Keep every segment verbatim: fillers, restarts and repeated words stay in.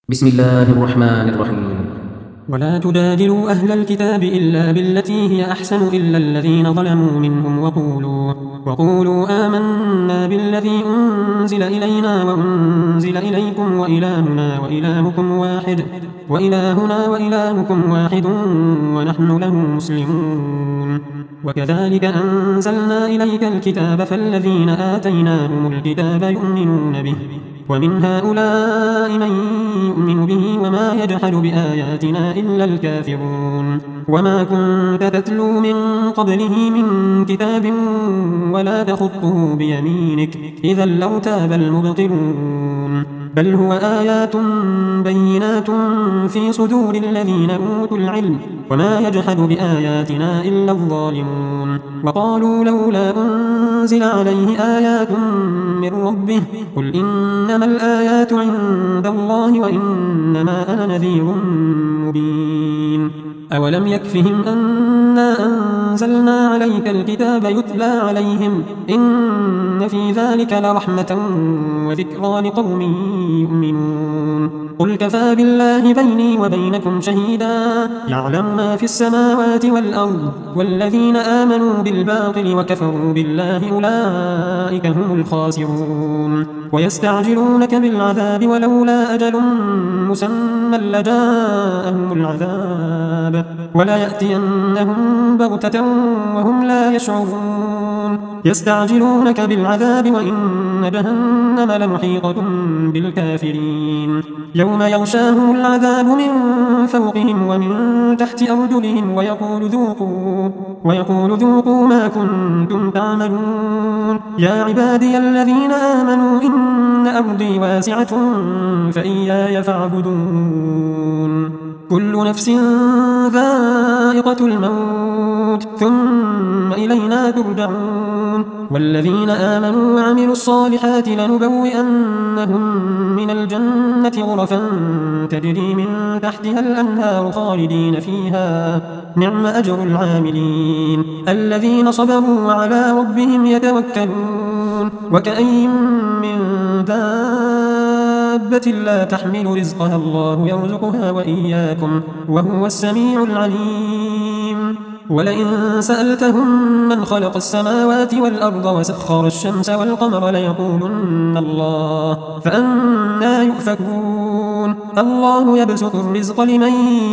بسم الله الرحمن الرحيم. ولا تجادلوا أهل الكتاب إلا بالتي هي أحسن إلا الذين ظلموا منهم وقولوا, وقولوا آمنا بالذي أنزل إلينا وأنزل إليكم وإلهنا وإلهكم واحد وإلهنا وإلهكم واحد ونحن له مسلمون. وكذلك أنزلنا إليك الكتاب فالذين آتيناهم الكتاب يؤمنون به ومن هؤلاء من يؤمن به وما يجحد بآياتنا إلا الكافرون. وما كنت تتلو من قبله من كتاب ولا تخطه بيمينك إذا لارتاب المبطلون. بل هو آيات بينات في صدور الذين أوتوا العلم وما يجحد بآياتنا إلا الظالمون. وقالوا لولا أنزل عليه آيات من ربه قل إنما الآيات عند الله وإنما أنا نذير مبين. أولم يكفهم أنا أنزلنا عليك الكتاب يتلى عليهم إن في ذلك لرحمة وذكرى لقوم يؤمنون. قل كفى بالله بيني وبينكم شهيدا يعلم ما في السماوات والأرض والذين آمنوا بالباطل وكفروا بالله أولئك هم الخاسرون. ويستعجلونك بالعذاب ولولا أجل مسمى لجاءهم العذاب وليأتينهم بغتة وهم لا يشعرون. يستعجلونك بالعذاب وإن جهنم لمحيطة بالكافرين. يوم يغشاهم العذاب من فوقهم ومن تحت أرجلهم ويقول ذوقوا, ويقول ذوقوا ما كنتم تعملون. يا عبادي الذين آمنوا إن أرضي واسعة فإياي فاعبدون. كل نفس ذائقة الموت ثم إلينا ترجعون. والذين آمنوا وعملوا الصالحات لنبوئنهم من الجنة غرفا تجري من تحتها الأنهار خالدين فيها نعم أجر العاملين الذين صبروا وعلى ربهم يتوكلون. وكأين من دابة لا تحمل رزقها الله يرزقها وإياكم وهو السميع العليم. ولئن سألتهم من خلق السماوات والأرض وسخر الشمس والقمر ليقولن الله فأنى يؤفكون. الله يبسط الرزق لمن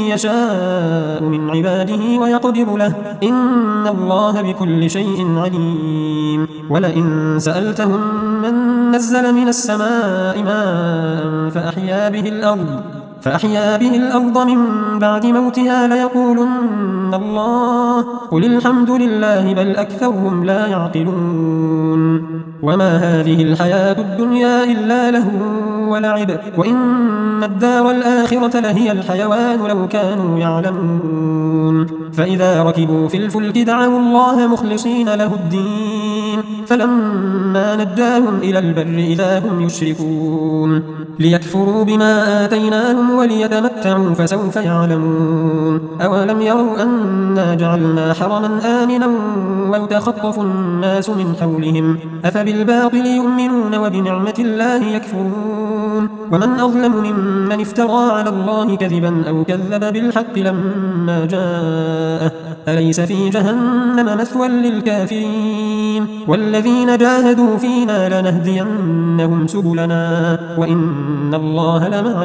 يشاء من عباده ويقدر له إن الله بكل شيء عليم. ولئن سألتهم من نزل من السماء ماء فأحيا به الأرض فأحيا به الأرض من بعد موتها ليقولن الله قل الحمد لله بل أكثرهم لا يعقلون. وما هذه الحياة الدنيا إلا لهو ولعب وإن الدار الآخرة لهي الحيوان لو كانوا يعلمون. فإذا ركبوا في الفلك دعوا الله مخلصين له الدين فلما نجاهم إلى البر إذا هم يشركون. ليكفروا بما آتيناهم وليتمتعوا فسوف يعلمون. أولم يروا أنا جعلنا حرما آمنا ويتخطف الناس من حولهم أفبالباطل يؤمنون وبنعمة الله يكفرون. ومن أظلم ممن افترى على الله كذبا أو كذب بالحق لما جاءه أليس في جهنم مثوى للكافرين. والذين جاهدوا فينا لنهدينهم سبلنا وإن الله لمع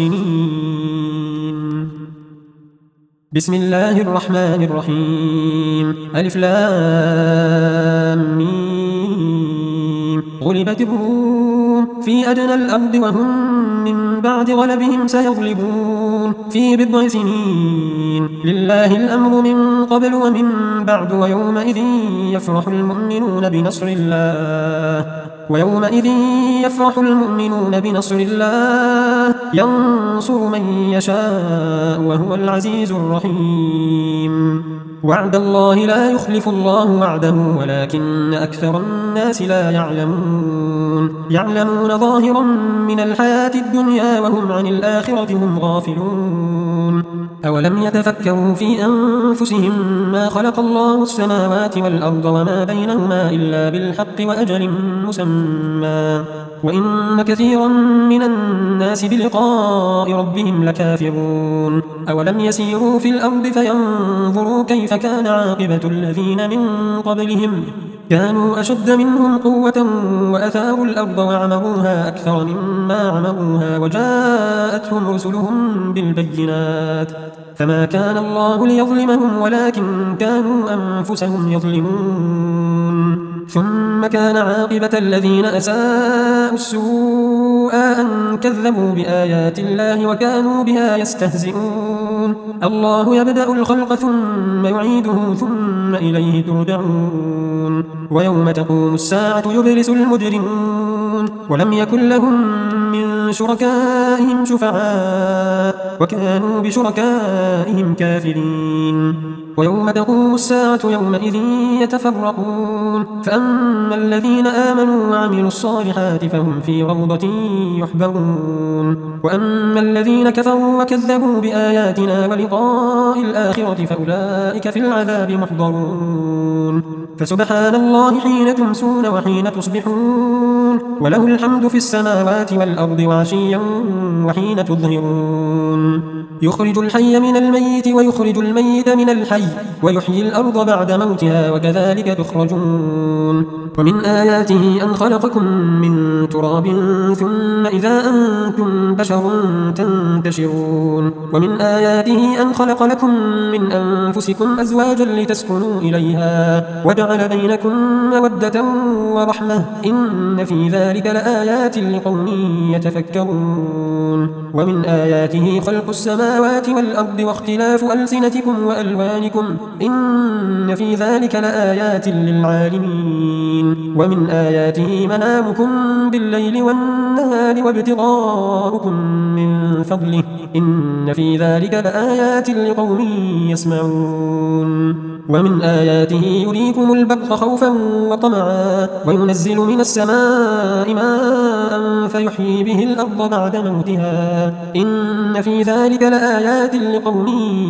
المحسنين. بسم الله الرحمن الرحيم. ألف لام ميم. غلبت الروم في أدنى الأرض وهم من بعد غلبهم سيغلبون في بضع سنين. لله الأمر من قبل ومن بعد ويومئذ يفرح المؤمنون بنصر الله ويومئذ يفرح المؤمنون بنصر الله ينصر من يشاء وهو العزيز الرحيم. وعد الله لا يخلف الله وعده ولكن أكثر الناس لا يعلمون. يعلمون ظاهرا من الحياة الدنيا وهم عن الآخرة هم غافلون. أولم يتفكروا في أنفسهم ما خلق الله السماوات والأرض وما بينهما إلا بالحق وأجل مسمى وإن كثيرا من الناس بلقاء ربهم لكافرون أولم يسيروا في الأرض فينظروا كيف كان عاقبة الذين من قبلهم كانوا أشد منهم قوة وأثاروا الأرض وعمروها أكثر مما عمروها وجاءتهم رسلهم بالبينات فما كان الله ليظلمهم ولكن كانوا أنفسهم يظلمون ثم كان عاقبة الذين أساءوا السوء أن كذبوا بآيات الله وكانوا بها يستهزئون الله يبدأ الخلق ثم يعيده ثم إليه ترجعون ويوم تقوم الساعة يبلس المجرمون ولم يكن لهم من شركائهم شفعاء وكانوا بشركائهم كافرين ويوم تقوم الساعة يومئذ يتفرقون فأما الذين آمنوا وعملوا الصالحات فهم في روضة يحبرون وأما الذين كفروا وكذبوا بآياتنا ولقاء الآخرة فأولئك في العذاب محضرون فسبحان الله حين تمسون وحين تصبحون وله الحمد في السماوات والأرض وعشيا وحين تظهرون يخرج الحي من الميت ويخرج الميت من الحي ويحيي الأرض بعد موتها وكذلك تخرجون ومن آياته أن خلقكم من تراب ثم إذا أنتم بشر تنتشرون ومن آياته أن خلق لكم من أنفسكم أزواجا لتسكنوا إليها وجعل بينكم مودة ورحمة إن في ذلك لآيات لقوم يتفكرون ومن آياته خلق السماوات والأرض واختلاف ألسنتكم وألوانكم إن في ذلك لآيات للعالمين ومن آياته منامكم بالليل والنهار وابتغاؤكم من فضله إن في ذلك لآيات لقوم يسمعون ومن آياته يريكم البرق خوفا وطمعا وينزل من السماء ماء فيحيي به الأرض بعد موتها إن في ذلك لآيات لقوم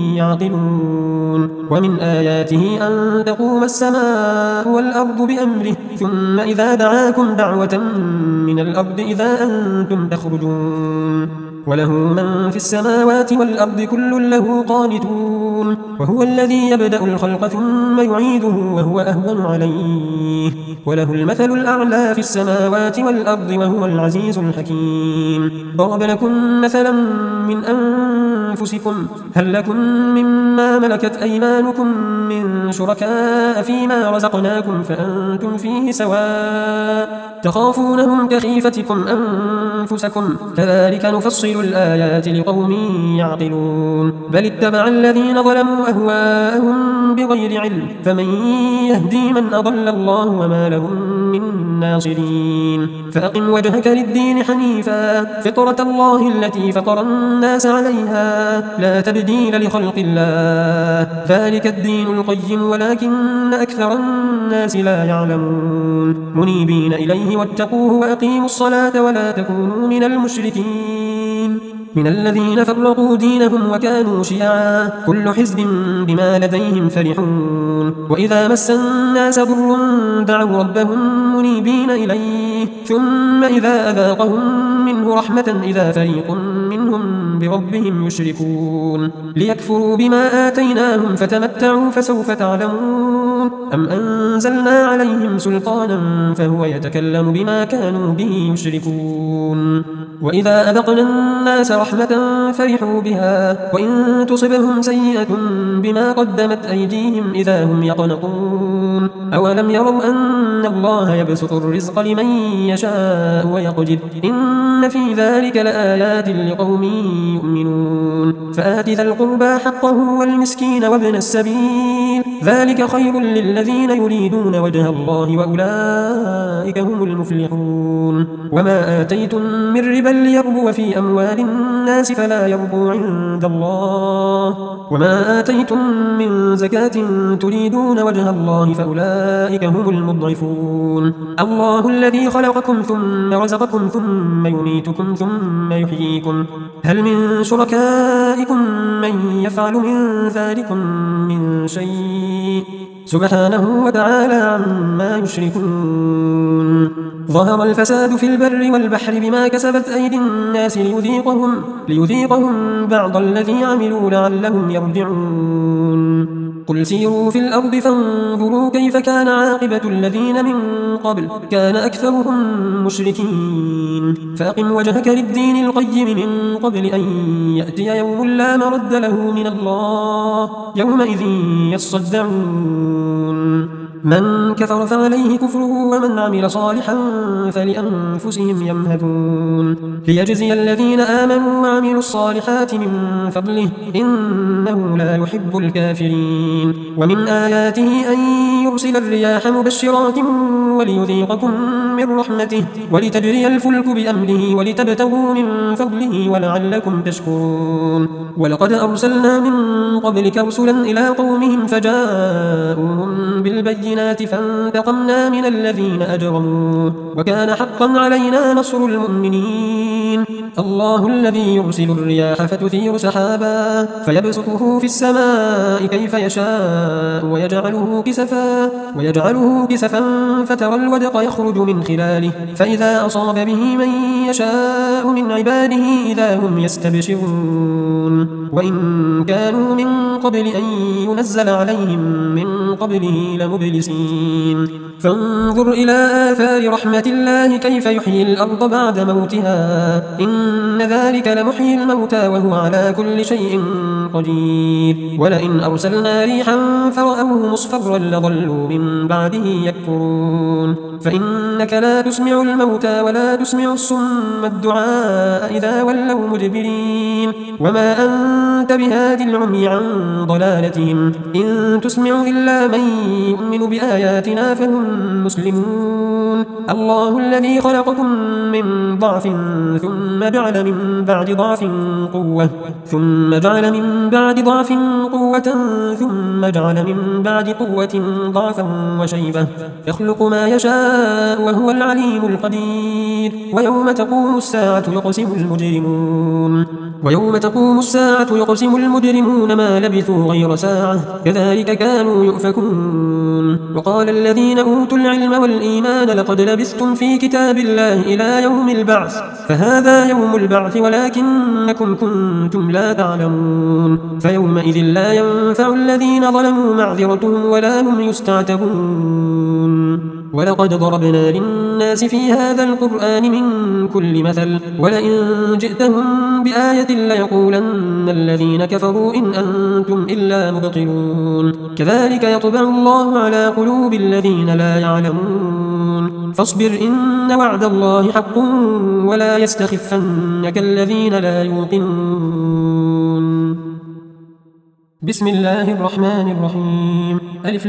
يعقلون ومن آياته أن تقوم السماء والأرض بأمره ثم إذا دعاكم دعوة من الأرض إذا أنتم تخرجون وله من في السماوات والأرض كل له قانتون وهو الذي يبدأ الخلق ثم يعيده وهو أهون عليه وله المثل الأعلى في السماوات والأرض وهو العزيز الحكيم ضرب لكم مثلا من أنفسكم هل لكم مما ملكت أيمانكم من شركاء فيما رزقناكم فأنتم فيه سواء تخافونهم كخيفتكم أنفسكم كذلك نفصل الآيات لقوم يعقلون بل اتبع الذين ظلموا أهواءهم بغير علم فمن يهدي من أضل الله وما لهم من ناصرين فأقم وجهك للدين حنيفا فطرة الله التي فطر الناس عليها لا تبديل لخلق الله ذلك الدين القيم ولكن أكثر الناس لا يعلمون منيبين إليه واتقوه وأقيموا الصلاة ولا تكونوا من المشركين من الذين فرقوا دينهم وكانوا شيعا كل حزب بما لديهم فرحون وإذا مس الناس ضر دعوا ربهم منيبين إليه ثم إذا أذاقهم منه رحمة إذا فريق منهم بربهم يشركون ليكفروا بما آتيناهم فتمتعوا فسوف تعلمون أم أنزلنا عليهم سلطانا فهو يتكلم بما كانوا به يشركون وإذا أذقنا الناس رحمة فرحوا بها وإن تصبهم سيئة بما قدمت أيديهم إذا هم يقنطون أولم يروا أن الله يبسط الرزق لمن يشاء ويقدر إن في ذلك لآيات لقوم يؤمنون فآت ذا القربى حقه والمسكين وابن السبيل ذلك خير للذين يريدون وجه الله وأولئك هم المفلحون وما آتيتم من ربا ليربو في أموال الناس فلا يربو عند الله وما آتيتم من زكاة تريدون وجه الله فأولئك هم المضعفون الله الذي خلقكم ثم رزقكم ثم يميتكم ثم يحييكم هل من شركائكم من يفعل من ذلكم من شيء سبحانه وتعالى عما يشركون ظهر الفساد في البر والبحر بما كسبت أيدي الناس ليذيقهم, ليذيقهم بعض الذي عملوا لعلهم يرجعون. قل سيروا في الأرض فانظروا كيف كان عاقبة الذين من قبل كان أكثرهم مشركين. فأقم وجهك للدين القيم من قبل أن يأتي يوم لا مرد له من الله يومئذ يصدعون. من كفر فعليه كفره ومن عمل صالحا فلأنفسهم يمهدون. ليجزي الذين آمنوا وعملوا الصالحات من فضله إنه لا يحب الكافرين. ومن آياته أن يرسل الرياح مبشرات وليذيقكم من رحمته ولتجري الفلك بأمره ولتبتغوا من فضله ولعلكم تشكرون. ولقد أرسلنا من قبلك رسلا إلى قومهم فجاءوهم بالبينات فانتقمنا من الذين أجرموا وكان حقا علينا نصر المؤمنين. الله الذي يرسل الرياح فتثير سحابا فيبسطه في السماء كيف يشاء ويجعله كسفا, ويجعله كسفا فترى الودق يخرج من خلاله فإذا أصاب به من يشاء من عباده إذا هم يستبشرون. وإن كانوا من قبل أن ينزل عليهم من قبله لمبلسين. فانظر إلى آثار رحمة الله كيف يحيي الأرض بعد موتها إن ذلك لمحيي الموتى وهو على كل شيء قدير. ولئن أرسلنا ريحا فرأوه مصفرا لظلوا من بعده يكفرون. فإنك لا تسمع الموتى ولا تسمع الصم الدعاء إذا ولوا مدبرين. وما أنت بهاد العمي عن ضلالتهم إن تسمع إلا من يؤمن بآياتنا فهم مسلمون. الله الذي خلقكم من ضعف ثم جعل من بعد ضعف قوة ثم جعل من بعد ضعف قوة ثم جعل من بعد قوة ضعفا وشيبة يخلق ما يشاء وهو العليم القدير. ويوم تقوم الساعة يقسم المجرمون ويوم تقوم الساعة يقسم المجرمون ما لبثوا غير ساعة كذلك كانوا يؤفكون. وقال الذين أوتوا العلم والإيمان لقد لبثتم في كتاب الله إلى يوم البعث فهذا يوم البعث ولكنكم كنتم لا تعلمون. فيومئذ لا ينفع الذين ظلموا معذرتهم ولا هم يستعتبون. ولقد ضربنا للناس في هذا القرآن من كل مثل ولئن جئتهم بآية ليقولن الذين كفروا إن أنتم إلا مبطلون. كذلك يطبع الله على قلوب الذين لا يعلمون. فاصبر إن وعد الله حق ولا يستخفنك الذين لا يوقنون. بسم الله الرحمن الرحيم. ألف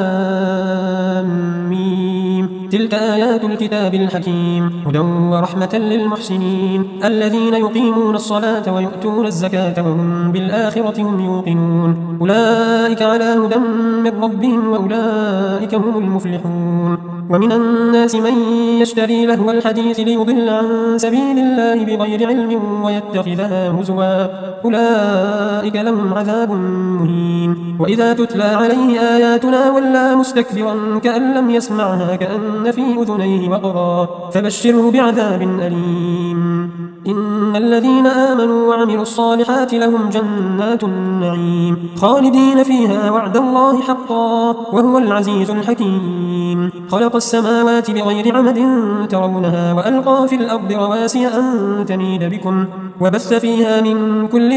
لام ميم. تلك آيات الكتاب الحكيم هدى ورحمة للمحسنين الذين يقيمون الصلاة ويؤتون الزكاة وهم بالآخرة هم يوقنون. أولئك على هدى من ربهم وأولئك هم المفلحون. ومن الناس من يشتري لهو الحديث ليضل عن سبيل الله بغير علم ويتخذها هزوا أولئك لهم عذاب مهين. وإذا تتلى عليه آياتنا ولى مستكبرا كأن لم يسمعها كأن في أذنيه وقرا فبشره بعذاب أليم. إن الذين آمنوا وعملوا الصالحات لهم جنات النعيم خالدين فيها وعد الله حقا وهو العزيز الحكيم. خلق السماوات بغير عمد ترونها وألقى في الأرض رواسي أن تميد بكم وبث فيها من كل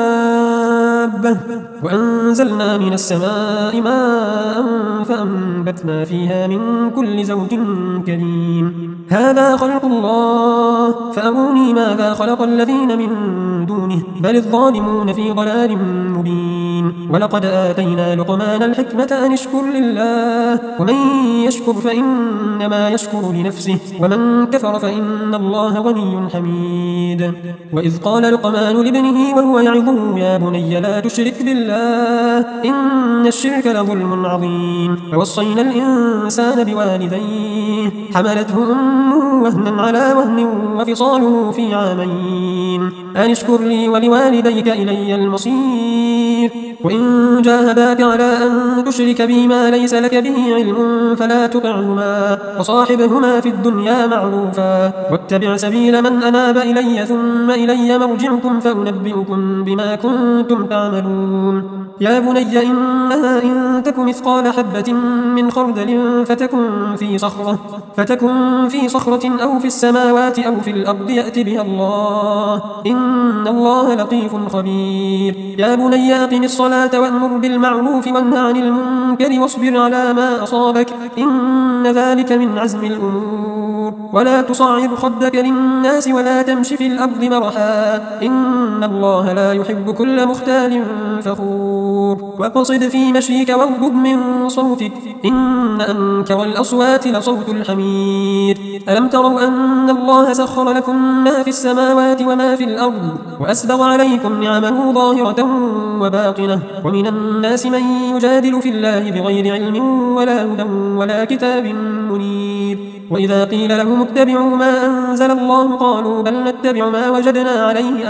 دابة وأنزلنا من السماء ماء فأنبتنا فيها من كل زوج كريم. هذا خلق الله فأروني ماذا خلق الذين من دونه بل الظالمون في ضلال مبين. ولقد آتينا لقمان الحكمة أن اشكر لله ومن يشكر فإنما يشكر لنفسه ومن كفر فإن الله غني حميد. وإذ قال لقمان لابنه وهو يعظه يا بني لا تشرك بالله إن الشرك لظلم عظيم. فوصينا الإنسان بوالديه حملته أمه وهنا على وهن وفصاله في عامين أن اشكر لي ولوالديك إلي المصير. وإن جاهداك على أن تشرك بي ما ليس لك به علم فلا تطعهما وصاحبهما في الدنيا معروفا واتبع سبيل من أناب إلي ثم إلي مرجعكم فأنبئكم بما كنتم تعملون. يا بني إنها إن تك مثقال حبة من خردل فتكن في صخرة فتكن في صخرة أو في السماوات أو في الأرض يأت بها الله إن الله لطيف خبير. يا بني أقم الصلاة وأمر بالمعروف وانه عن المنكر واصبر على ما أصابك إن ذلك من عزم الأمور. ولا تصعر خدك للناس ولا تمش في الأرض مرحا إن الله لا يحب كل مختال فخور. واقصد في مشيك واغضض من صوتك إن أنكر الأصوات لصوت الحمير. ألم تروا أن الله سخر لكم ما في السماوات وما في الأرض وأسبغ عليكم نعمه ظاهرة وباطنة ومن الناس من يجادل في الله بغير علم ولا هدى ولا كتاب منير. وإذا قيل لهم اتبعوا ما أنزل الله قالوا بل نتبع ما وجدنا عليه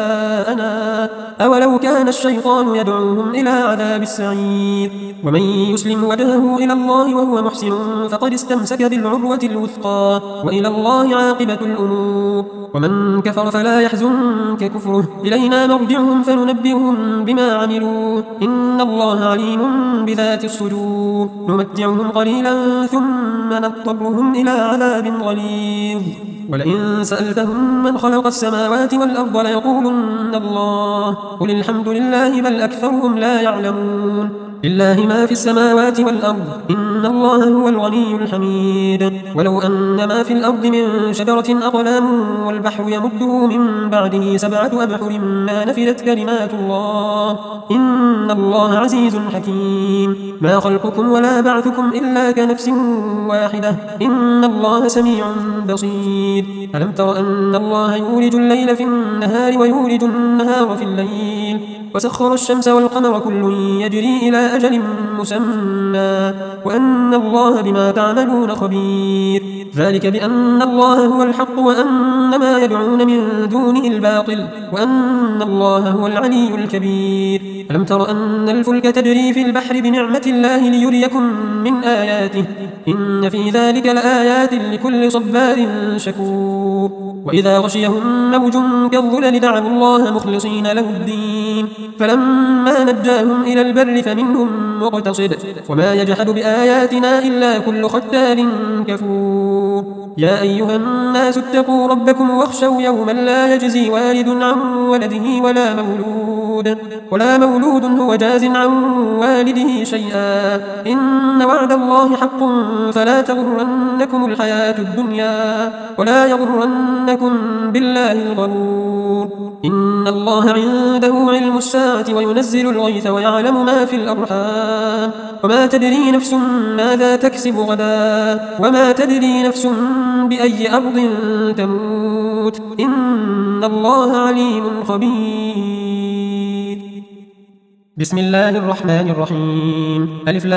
آباءنا أولو كان الشيطان يدعوهم إلى عذاب السعير. ومن يسلم وجهه إلى الله وهو محسن فقد استمسك بالعروة الوثقى وإلى الله عاقبة الأمور. ومن كفر فلا يحزنك كفره إلينا مرجعهم فننبئهم بما عملوا إن الله عليم بذات الصدور. نمتعهم قليلا ثم نضطرهم إلى عذاب غليظ. ولئن سألتهم من خلق السماوات والأرض ليقولن الله قل الحمد لله بل أكثرهم لا يعلمون. لله ما في السماوات والأرض إن الله هو الغني الحميد. ولو أن ما في الأرض من شجرة أقلام والبحر يمده من بعده سبعة أبحر ما نفدت كلمات الله إن الله عزيز حكيم. ما خلقكم ولا بعثكم إلا كنفس واحدة إن الله سميع بصير. ألم تر أن الله يولج الليل في النهار ويولج النهار في الليل وسخر الشمس والقمر كل يجري إلى أجل مسمى وأن الله بما تعملون خبير. ذلك بأن الله هو الحق وأن ما يدعون من دونه الباطل وأن الله هو العلي الكبير. ألم تر أن الفلك تجري في البحر بنعمة الله ليريكم من آياته إن في ذلك لآيات لكل صبار شكور. وإذا غشيهم موج كالظلل دعوا الله مخلصين له الدين فلما نجاهم إلى البر فمنهم مقتصد وما يجحد بآياتنا إلا كل ختار كفور. يا أيها الناس اتقوا ربكم واخشوا يوما لا يجزي والد عن ولده ولا مولود ولا مولود هو جاز عن والده شيئا إن وعد الله حق فلا تغرنكم الحياة الدنيا ولا يغرنكم بالله الغرور. إن الله عنده علم الساعة وينزل الغيث ويعلم ما في الأرحام وما تدري نفس ماذا تكسب غدا وما تدري نفس بأي أرض تموت إن الله عليم خبير. بسم الله الرحمن الرحيم. ألف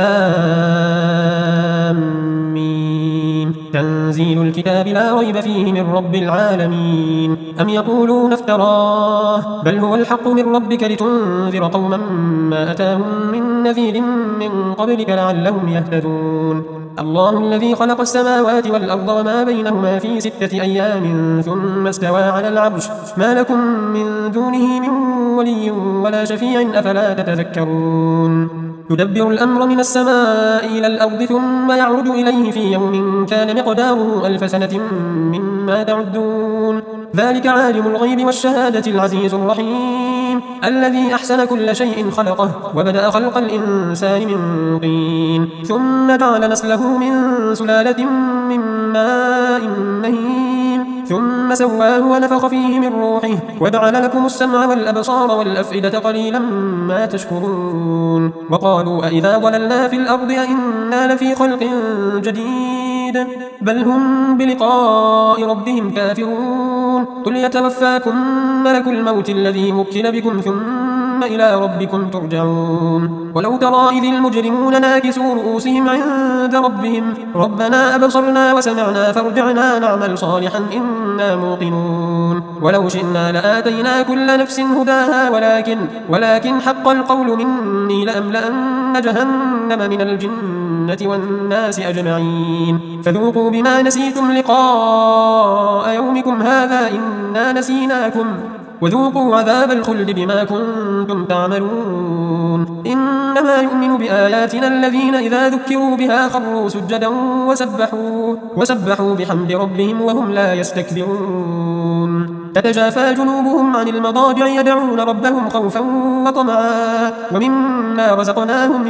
لام ميم. تنزيل الكتاب لا ريب فيه من رب العالمين. أم يقولون افتراه بل هو الحق من ربك لتنذر قوما ما أتاهم من نذير من قبلك لعلهم يهتدون. الله الذي خلق السماوات والأرض وما بينهما في ستة أيام ثم استوى على العرش ما لكم من دونه من ولي ولا شفيع أفلا تتذكرون. يدبر الأمر من السماء إلى الأرض ثم يعرج إليه في يوم كان مقداره ألف سنة مما تعدون. ذلك عالم الغيب والشهادة العزيز الرحيم الذي أحسن كل شيء خلقه وبدأ خلق الإنسان من طين ثم جعل نسله من سلالة من ماء مهين ثم سواه ونفخ فيه من روحه وجعل لكم السمع والأبصار والأفئدة قليلا ما تشكرون. وقالوا أئذا ضللنا في الأرض أئنا لفي خلق جديد بل هم بلقاء ربهم كافرون. قل يتوفاكم ملك الموت الذي وكل بكم ثم ثم إلى ربكم ترجعون ولو ترى إذ المجرمون ناكسوا رؤوسهم عند ربهم ربنا أبصرنا وسمعنا فارجعنا نعمل صالحا إنا موقنون ولو شئنا لآتينا كل نفس هداها ولكن, ولكن حق القول مني لأملأن جهنم من الجنة والناس أجمعين فذوقوا بما نسيتم لقاء يومكم هذا إنا نسيناكم وذوقوا عذاب الخلد بما كنتم تعملون إنما يؤمن بآياتنا الذين إذا ذكروا بها خروا سجدا وسبحوا, وسبحوا بحمد ربهم وهم لا يستكبرون تتجافى جنوبهم عن المضاجع يدعون ربهم خوفا وطمعا ومما رزقناهم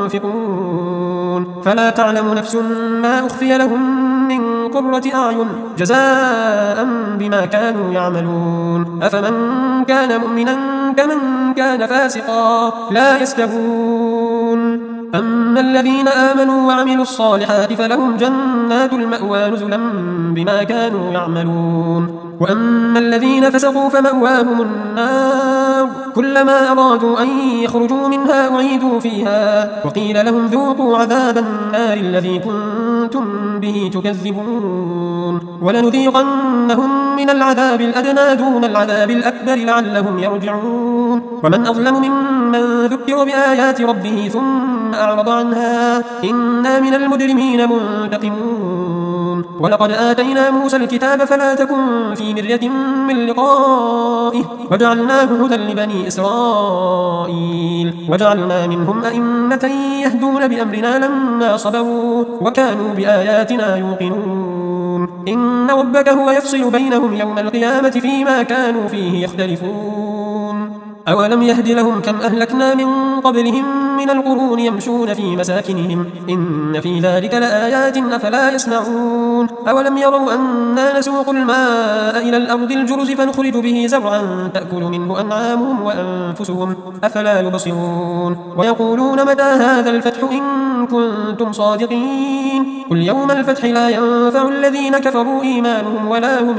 ينفقون فلا تعلم نفس ما أخفي لهم من قرة أعين جزاء بما كانوا يعملون أفمن كان مؤمنا كمن كان فاسقا لا يستوون أما الذين آمنوا وعملوا الصالحات فلهم جنات المأوى نزلا بما كانوا يعملون وأما الذين فسقوا فمأواهم النار كلما أرادوا أن يخرجوا منها أعيدوا فيها وقيل لهم ذوقوا عذاب النار الذي كنتم به تكذبون ولنذيقنهم من العذاب الأدنى دون العذاب الأكبر لعلهم يرجعون ومن أظلم ممن ذكر بآيات ربه ثم أعرض عنها إنا من المجرمين منتقمون ولقد آتينا موسى الكتاب فلا تكن في مرية من لقائه وجعلناه هدى لبني إسرائيل وجعلنا منهم أئمة يهدون بأمرنا لما صبروا وكانوا بآياتنا يوقنون إن ربك هو يفصل بينهم يوم القيامة فيما كانوا فيه يختلفون أولم يهد لهم كم أهلكنا من قبلهم من القرون يمشون في مساكنهم إن في ذلك لآيات أفلا يسمعون أولم يروا أنا نسوق الماء إلى الأرض الجرز فنخرج به زرعا تأكل منه أنعامهم وأنفسهم أفلا يبصرون ويقولون متى هذا الفتح إن كنتم صادقين قل يوم الفتح لا ينفع الذين كفروا إيمانهم ولا هم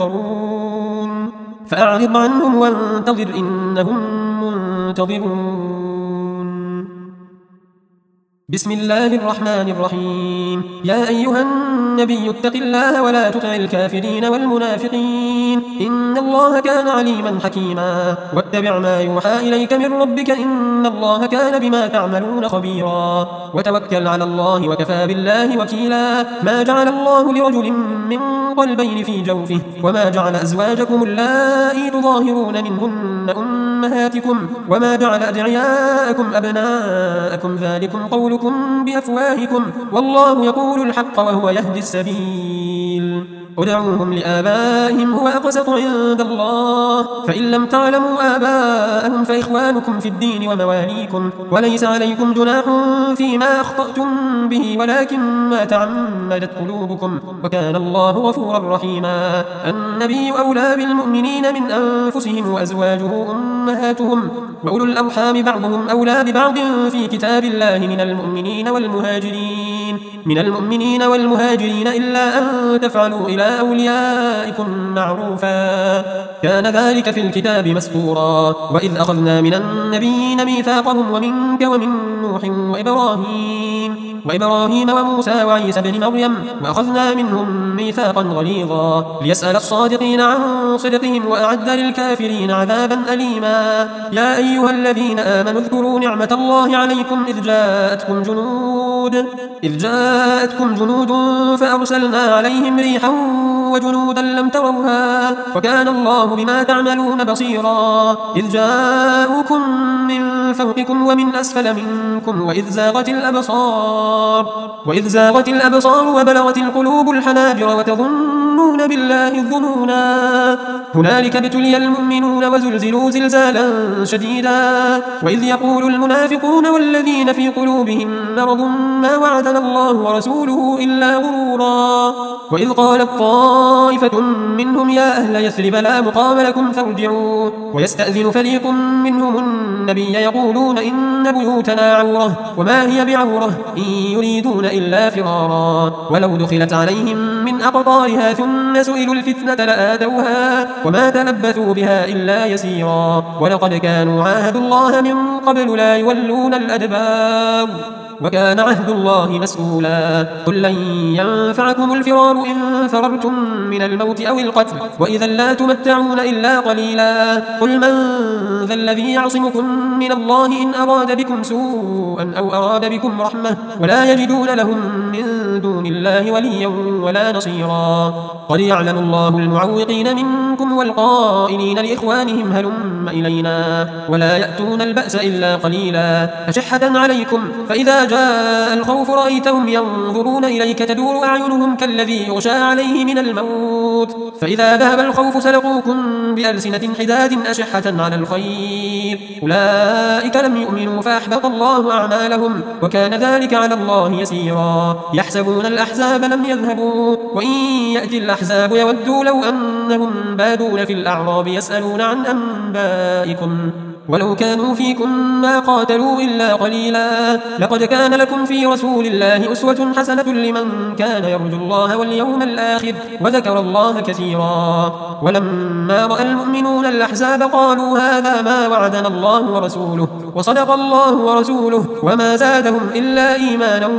ينظرون فأعرض عنهم وانتظر إنهم منتظرون بسم الله الرحمن الرحيم يا أيها النبي اتق الله ولا تطع الكافرين والمنافقين إن الله كان عليما حكيما واتبع ما يوحى إليك من ربك إن الله كان بما تعملون خبيرا وتوكل على الله وكفى بالله وكيلا ما جعل الله لرجل من قلبين في جوفه وما جعل أزواجكم اللائي تظاهرون منهن أمهاتكم وما جعل أدعياءكم أبناءكم ذلكم قولكم بأفواهكم والله يقول الحق وهو يهدي السبيل ادعوهم لآبائهم هو أقسط عند الله فإن لم تعلموا آباءهم فإخوانكم في الدين ومواليكم وليس عليكم جناح فيما أخطأتم به ولكن ما تعمدت قلوبكم وكان الله غفورا رحيما النبي أولى بالمؤمنين من أنفسهم وأزواجه أمهاتهم وأولو الأرحام بعضهم أولى ببعض في كتاب الله من المؤمنين والمهاجرين من المؤمنين والمهاجرين إلا أن تفعلوا إلى أوليائكم معروفا كان ذلك في الكتاب مسطورا وإذ أخذنا من النبيين ميثاقهم ومنك ومن نوح وإبراهيم وإبراهيم وموسى وعيسى بن مريم وأخذنا منهم ميثاقا غليظا ليسأل الصادقين عن صدقهم وأعد للكافرين عذابا أليما يا أيها الذين آمنوا اذكروا نعمة الله عليكم إذ جاءتكم جنود إذ جاءتكم جنود فأرسلنا عليهم ريحا وجنودا لم تروها وكان الله بما تعملون بصيرا إذ جاءوكم من فوقكم ومن أسفل منكم وإذ زاغت الأبصار وإذ زاغت الأبصار وبلغت القلوب الحناجر وتظنون بالله الظنونا هنالك ابتلي المؤمنون وزلزلوا زلزالا شديدا وإذ يقول المنافقون والذين في قلوبهم مرض ما وعدنا الله ورسوله إلا غرورا وإذ قالت طائفة منهم يا أهل يثرب لا مقام لكم فارجعوا ويستأذن فريق منهم النبي يقولون إن بيوتنا عورة وما هي بعورة إن يريدون إلا فرارا ولو دخلت عليهم من من أقطارها ثم سئلوا الفتنة لآتوها وما تلبثوا بها إلا يسيرا ولقد كانوا عاهدوا الله من قبل لا يولون الأدبار وكان عهد الله مسؤولا قل لن ينفعكم الفرار إن فررتم من الموت أو القتل وإذا لا تمتعون إلا قليلا قل من ذا الذي يعصمكم من الله إن أراد بكم سوءا أو أراد بكم رحمة ولا يجدون لهم من دون الله وليا ولا نصيرا قد يعلم الله المعوقين منكم والقائلين لإخوانهم هلم إلينا ولا يأتون البأس إلا قليلا أشحة عليكم فإذا جاء الخوف رأيتهم ينظرون إليك تدور أعينهم كالذي يغشى عليه من الموت فإذا ذهب الخوف سلقوكم بألسنة حداد أشحة على الخير أولئك لم يؤمنوا فأحبط الله أعمالهم وكان ذلك على الله يسيرا يحسبون الأحزاب لم يذهبوا وإن يأتي الأحزاب يودوا لو أنهم بادون في الأعراب يسألون عن أنبائكم ولو كانوا فيكم ما قاتلوا إلا قليلا لقد كان لكم في رسول الله أسوة حسنة لمن كان يرجو الله واليوم الآخر وذكر الله كثيرا ولما رأى المؤمنون الأحزاب قالوا هذا ما وعدنا الله ورسوله وصدق الله ورسوله وما زادهم إلا إيمانا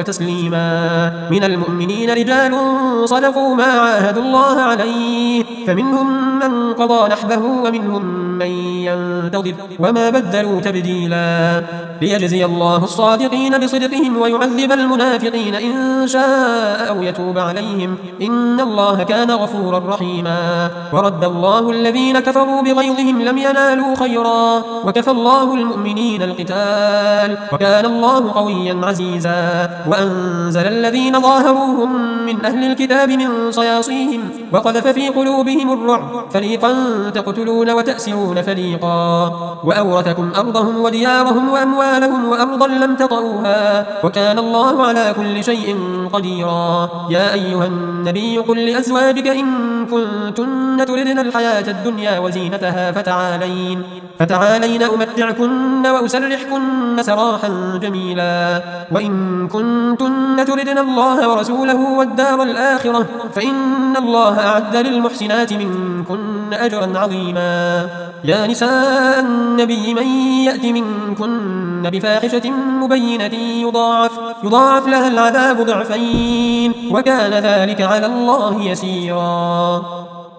وتسليما من المؤمنين رجال صدقوا ما عاهدوا الله عليه فمنهم من قضى نحبه ومنهم من ينتظر وما بدلوا تبديلا ليجزي الله الصادقين بصدقهم ويعذب المنافقين إن شاء أو يتوب عليهم إن الله كان غفورا رحيما ورد الله الذين كفروا بغيظهم لم ينالوا خيرا وكفى الله المؤمنين القتال وكان الله قويا عزيزا وأنزل الذين ظاهروهم من أهل الكتاب من صياصيهم وقذف في قلوبهم الرعب فريقا تقتلون وتأسرون فريقا وأورثكم أرضهم وديارهم وأموالهم وأرضا لم تطئوها وكان الله على كل شيء قديرا يا أيها النبي قل لأزواجك إن كنتن تردن الحياة الدنيا وزينتها فتعالين فتعالين أمتعكن وأسرحكن سراحا جميلا وإن كنتن تردن الله ورسوله والدار الآخرة فإن الله أعد للمحسنات منكن أجرا عظيما يا نساء النبي من يأت منكن بفاحشة مبينة يضاعف, يضاعف لها العذاب ضعفين وكان ذلك على الله يسيرا